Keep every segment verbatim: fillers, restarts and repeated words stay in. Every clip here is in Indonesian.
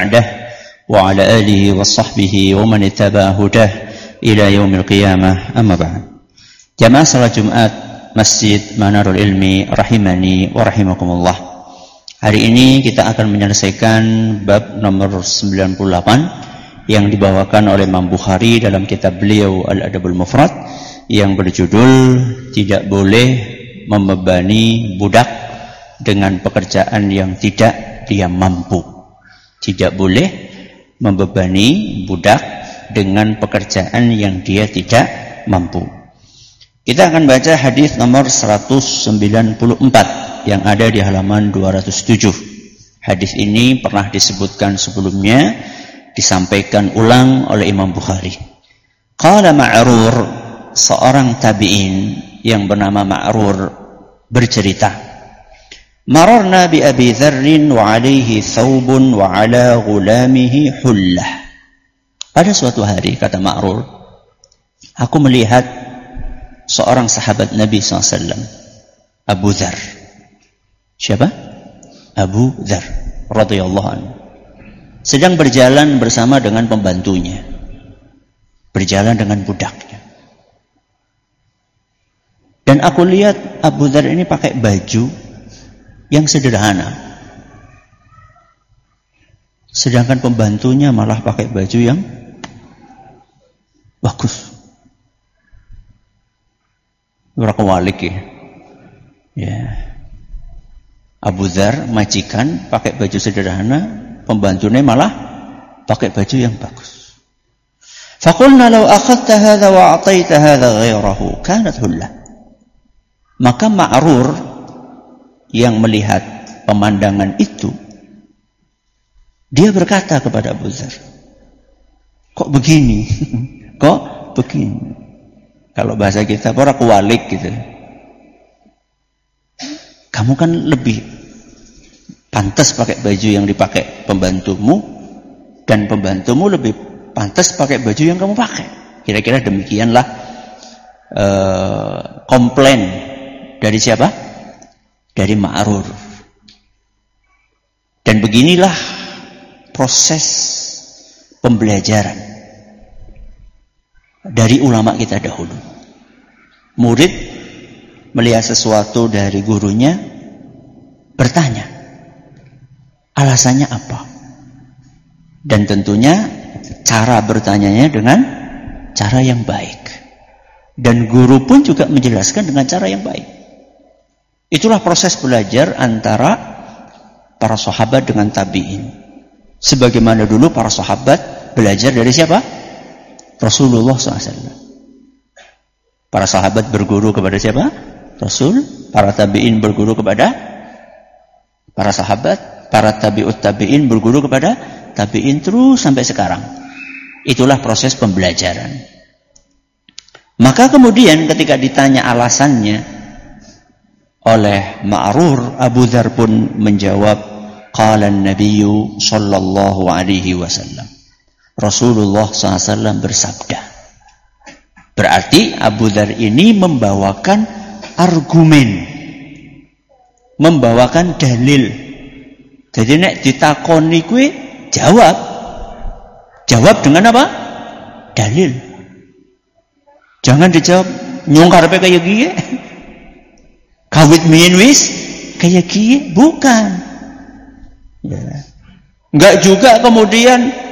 بعده وعلى آله وصحبه ومن اتبع هداه إلى يوم القيامة أما بعد. Jamaah salat Jumat Masjid Manarul Ilmi rahimani wa rahimakumullah. Hari ini kita akan menyelesaikan bab nomor sembilan puluh delapan yang dibawakan oleh Imam Bukhari dalam kitab beliau Al-Adabul Mufrad yang berjudul tidak boleh membebani budak dengan pekerjaan yang tidak dia mampu. Tidak boleh membebani budak dengan pekerjaan yang dia tidak mampu. Kita akan baca hadis nomor seratus sembilan puluh empat yang ada di halaman dua ratus tujuh. Hadis ini pernah disebutkan sebelumnya, disampaikan ulang oleh Imam Bukhari. Qala Ma'rur, seorang tabi'in yang bernama Ma'rur bercerita, mararna bi Abi Dzarrin wa alaihi thawbun wa ala ghulamihi hullah. Pada suatu hari, kata Ma'rur, aku melihat seorang sahabat Nabi shallallahu alaihi wasallam, Abu Dzar. Siapa? Abu Dzar radhiyallahu anhu. Sedang berjalan bersama dengan pembantunya. Berjalan dengan budaknya. Dan aku lihat Abu Dzar ini pakai baju yang sederhana. Sedangkan pembantunya malah pakai baju yang bagus. Berakawalik ya. Ya. Abu Dzar majikan pakai baju sederhana, pembantunya malah pakai baju yang bagus. Faqulna law akhadta hadha wa a'taita hadha ghayrahu kanat hullah. Maka Ma'rur yang melihat pemandangan itu, dia berkata kepada Abu Dzar, kok begini? Kok begini? Kalau bahasa kita orang kualik gitu. Kamu kan lebih pantas pakai baju yang dipakai pembantumu, dan pembantumu lebih pantas pakai baju yang kamu pakai. Kira-kira demikianlah uh, komplain dari siapa? Dari Ma'rur. Dan beginilah proses pembelajaran dari ulama kita dahulu. Murid melihat sesuatu dari gurunya, bertanya, alasannya apa? Dan tentunya cara bertanyanya dengan cara yang baik. Dan guru pun juga menjelaskan dengan cara yang baik. Itulah proses belajar antara para sahabat dengan tabi'in. Sebagaimana dulu para sahabat belajar dari siapa? Rasulullah shallallahu alaihi wasallam. Para sahabat berguru kepada siapa? Rasul. Para tabi'in berguru kepada para sahabat. Para tabi'ut tabi'in berguru kepada tabi'in terus sampai sekarang. Itulah proses pembelajaran. Maka kemudian ketika ditanya alasannya oleh Ma'rur, Abu Dzar pun menjawab, qala an-nabiyyu sallallahu alaihi wasallam. Rasulullah shallallahu alaihi wasallam bersabda. Berarti Abu Dzar ini membawakan argumen, membawakan dalil. Jadi nek ditakoni kuwi jawab. Jawab dengan apa? Dalil. Jangan dijawab nyong karepe kaya kiye. Kawit miyen wis kaya kiye, bukan. Ya. Enggak juga kemudian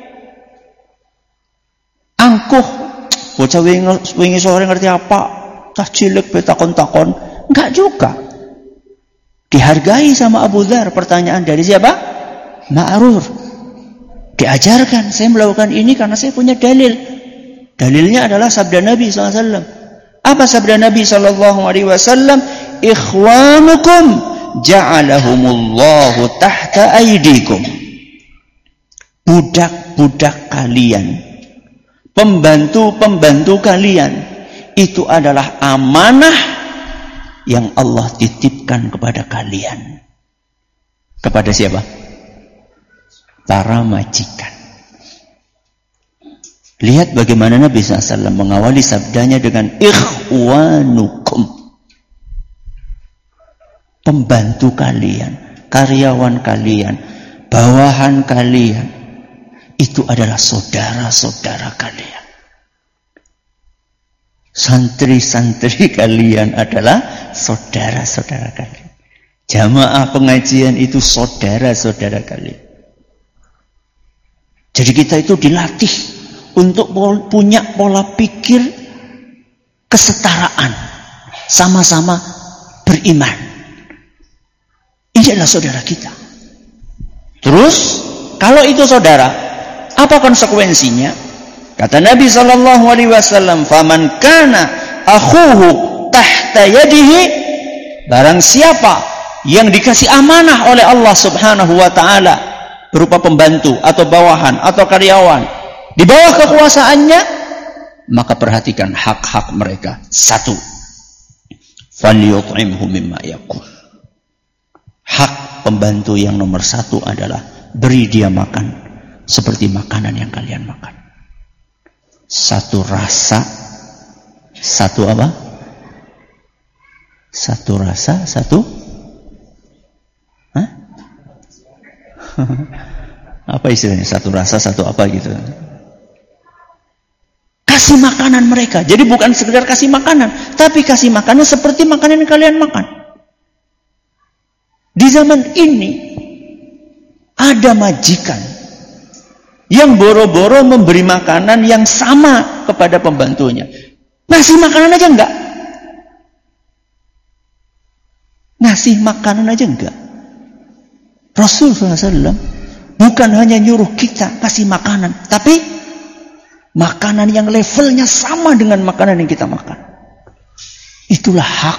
angkuh, bocah wingi sore ngerti apa, cah cilik betakon-takon, enggak juga. Dihargai sama Abu Dzar pertanyaan dari siapa? Ma'rur. Diajarkan, saya melakukan ini karena saya punya dalil. Dalilnya adalah sabda Nabi shallallahu alaihi wasallam. Apa sabda Nabi shallallahu alaihi wasallam? Ikhwanukum ja'alahumullahu tahta aidikum. Budak-budak kalian, pembantu-pembantu kalian, itu adalah amanah yang Allah titipkan kepada kalian. Kepada siapa? Para majikan. Lihat bagaimana Nabi shallallahu alaihi wasallam mengawali sabdanya dengan ikhwanukum. Pembantu kalian, karyawan kalian, bawahan kalian itu adalah saudara-saudara kalian. Santri-santri kalian adalah saudara-saudara kalian. Jamaah pengajian itu saudara-saudara kalian. Jadi kita itu dilatih untuk punya pola pikir kesetaraan, sama-sama beriman. Ini adalah saudara kita. Terus, kalau itu saudara, apa konsekuensinya? Kata Nabi sallallahu alaihi wasallam, "Faman kana akhuhu tahta yadihi," barang siapa yang dikasih amanah oleh Allah Subhanahu wa taala berupa pembantu atau bawahan atau karyawan di bawah kekuasaannya, maka perhatikan hak-hak mereka. Satu, falyut'imhu mimma yakul. Hak pembantu yang nomor satu adalah beri dia makan seperti makanan yang kalian makan. Satu rasa, satu apa? Satu rasa, satu Hah? Apa istilahnya? Satu rasa, satu apa gitu. Kasih makanan mereka. Jadi bukan sekedar kasih makanan, tapi kasih makanan seperti makanan yang kalian makan. Di zaman ini ada majikan yang boro-boro memberi makanan yang sama kepada pembantunya. Ngasih makanan aja enggak. Ngasih makanan aja enggak. Rasulullah shallallahu alaihi wasallam bukan hanya nyuruh kita kasih makanan, tapi makanan yang levelnya sama dengan makanan yang kita makan. Itulah hak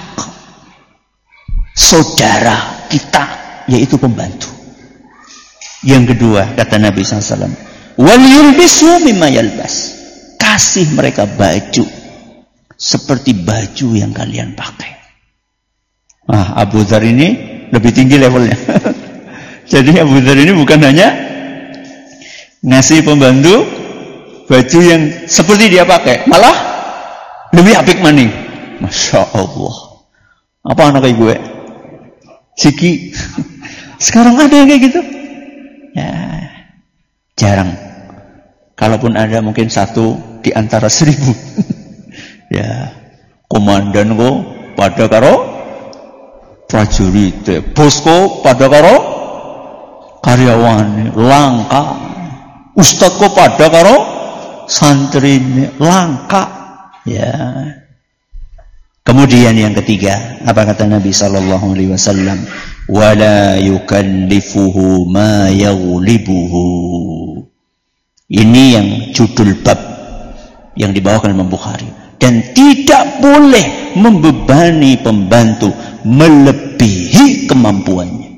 saudara kita, yaitu pembantu. Yang kedua, kata Nabi sallallahu alaihi wasallam, wal yulbisu mimma yalbas. Kasih mereka baju seperti baju yang kalian pakai. Ah, Abu Dzar ini lebih tinggi levelnya. Jadi Abu Dzar ini bukan hanya ngasih pembantu baju yang seperti dia pakai, malah lebih apik maning. Masya Allah. Apa anak kayak gue? Siki. Sekarang ada yang kayak gitu? Ya, jarang. Kalaupun ada mungkin satu di antara seribu. Ya, komandan kok pada karo prajurit, bosku pada karo karyawan, langka. Ustadz kok pada karo santri, langka. Ya. Kemudian yang ketiga, apa kata Nabi sallallahu alaihi wasallam? Wala yukallifuhu ma yaghlibuhu. Ini yang judul bab yang dibawakan Imam Bukhari. Dan tidak boleh membebani pembantu melebihi kemampuannya.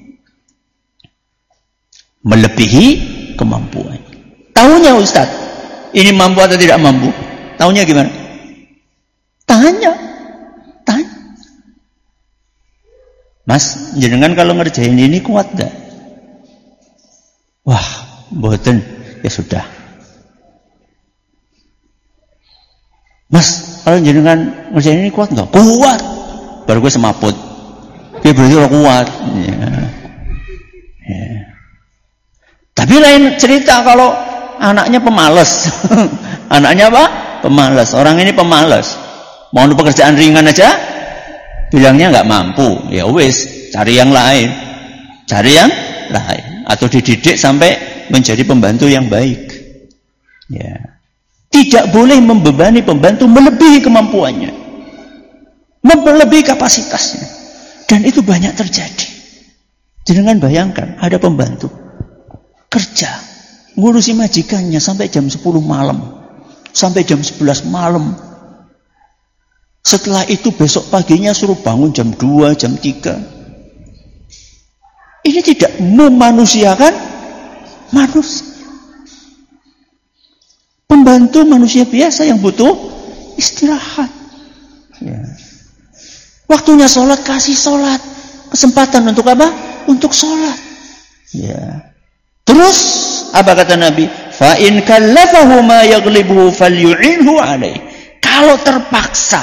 Melebihi kemampuannya. Tahunya Ustaz, ini mampu atau tidak mampu? Tahunya gimana? Tanya. Tanya. Mas, jenengan kalau ngerjain ini kuat gak? Wah, mboten. Ya sudah. Mas, kalau jenengan ngerjain ini kuat gak? Kuat. Baru gue semaput. Ya berarti lo kuat. Ya. Ya. Tapi lain cerita kalau anaknya pemalas. Anaknya apa? Pemalas. Orang ini pemalas. Mau pekerjaan ringan aja, bilangnya nggak mampu. Ya wis, cari yang lain. Cari yang lain. Atau dididik sampai menjadi pembantu yang baik. Ya. Tidak boleh membebani pembantu melebihi kemampuannya. Melebihi kapasitasnya. Dan itu banyak terjadi. Jangan bayangkan, ada pembantu kerja, ngurusi majikannya sampai jam sepuluh malam. Sampai jam sebelas malam. Setelah itu besok paginya suruh bangun jam dua, jam tiga. Ini tidak memanusiakan manusia. Pembantu manusia biasa yang butuh istirahat. Ya. Waktunya sholat, kasih sholat. Kesempatan untuk apa? Untuk sholat. Ya. Terus, apa kata Nabi? Fa in kallafahu ma yaghlibuhu falyu'inhu alaih. Kalau terpaksa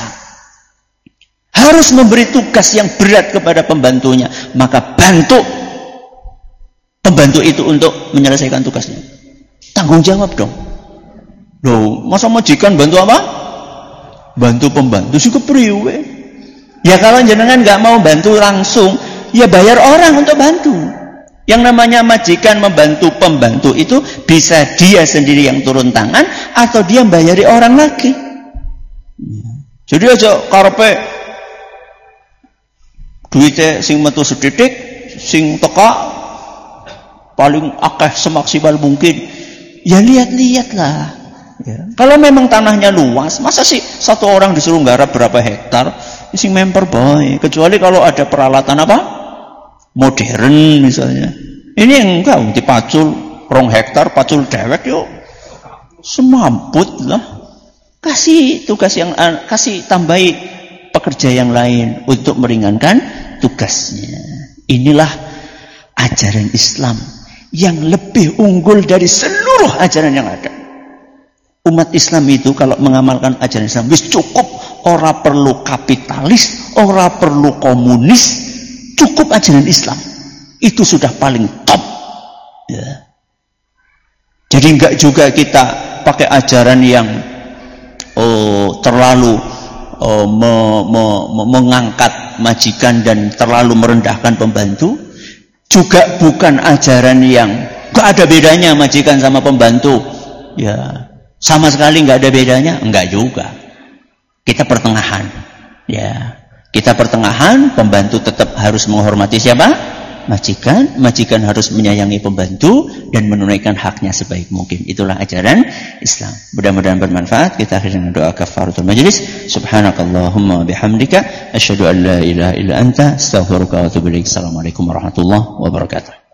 harus memberi tugas yang berat kepada pembantunya, maka bantu pembantu itu untuk menyelesaikan tugasnya? Tanggung jawab dong. Loh, masa majikan bantu apa? Bantu pembantu sih kepriwe. Ya kalau jenengan nggak mau bantu langsung, ya bayar orang untuk bantu. Yang namanya majikan membantu pembantu itu bisa dia sendiri yang turun tangan atau dia bayari orang lagi. Jadi aja karepe duite sing metu sedidik, sing teka paling akeh semaksimal mungkin. Ya lihat-lihatlah. Ya. Kalau memang tanahnya luas, masa sih satu orang disuruh garap berapa hektar? Sing memper boy. Kecuali kalau ada peralatan apa? Modern misalnya. Ini enggak dipacul rong hektar, pacul dewek yuk. Semamput lah. Kasih tugas yang kasih tambahi pekerja yang lain untuk meringankan tugasnya. Inilah ajaran Islam yang lebih unggul dari seluruh ajaran yang ada. Umat Islam itu kalau mengamalkan ajaran Islam wis cukup, ora perlu kapitalis, ora perlu komunis, cukup ajaran Islam. Itu sudah paling top. Ya. Jadi enggak juga kita pakai ajaran yang oh, terlalu oh, me, me, me, mengangkat majikan dan terlalu merendahkan pembantu. Juga bukan ajaran yang enggak ada bedanya majikan sama pembantu. Ya. Sama sekali nggak ada bedanya, enggak juga. Kita pertengahan, ya. Kita pertengahan, pembantu tetap harus menghormati siapa? Majikan, majikan harus menyayangi pembantu dan menunaikan haknya sebaik mungkin. Itulah ajaran Islam. Mudah-mudahan bermanfaat. Kita akhiri dengan doa kafaratul majlis. Subhanakallahumma bihamdika asyhadu an la ilaha illa anta astaghfiruka wa atubu ilaik. Assalamualaikum warahmatullahi wabarakatuh.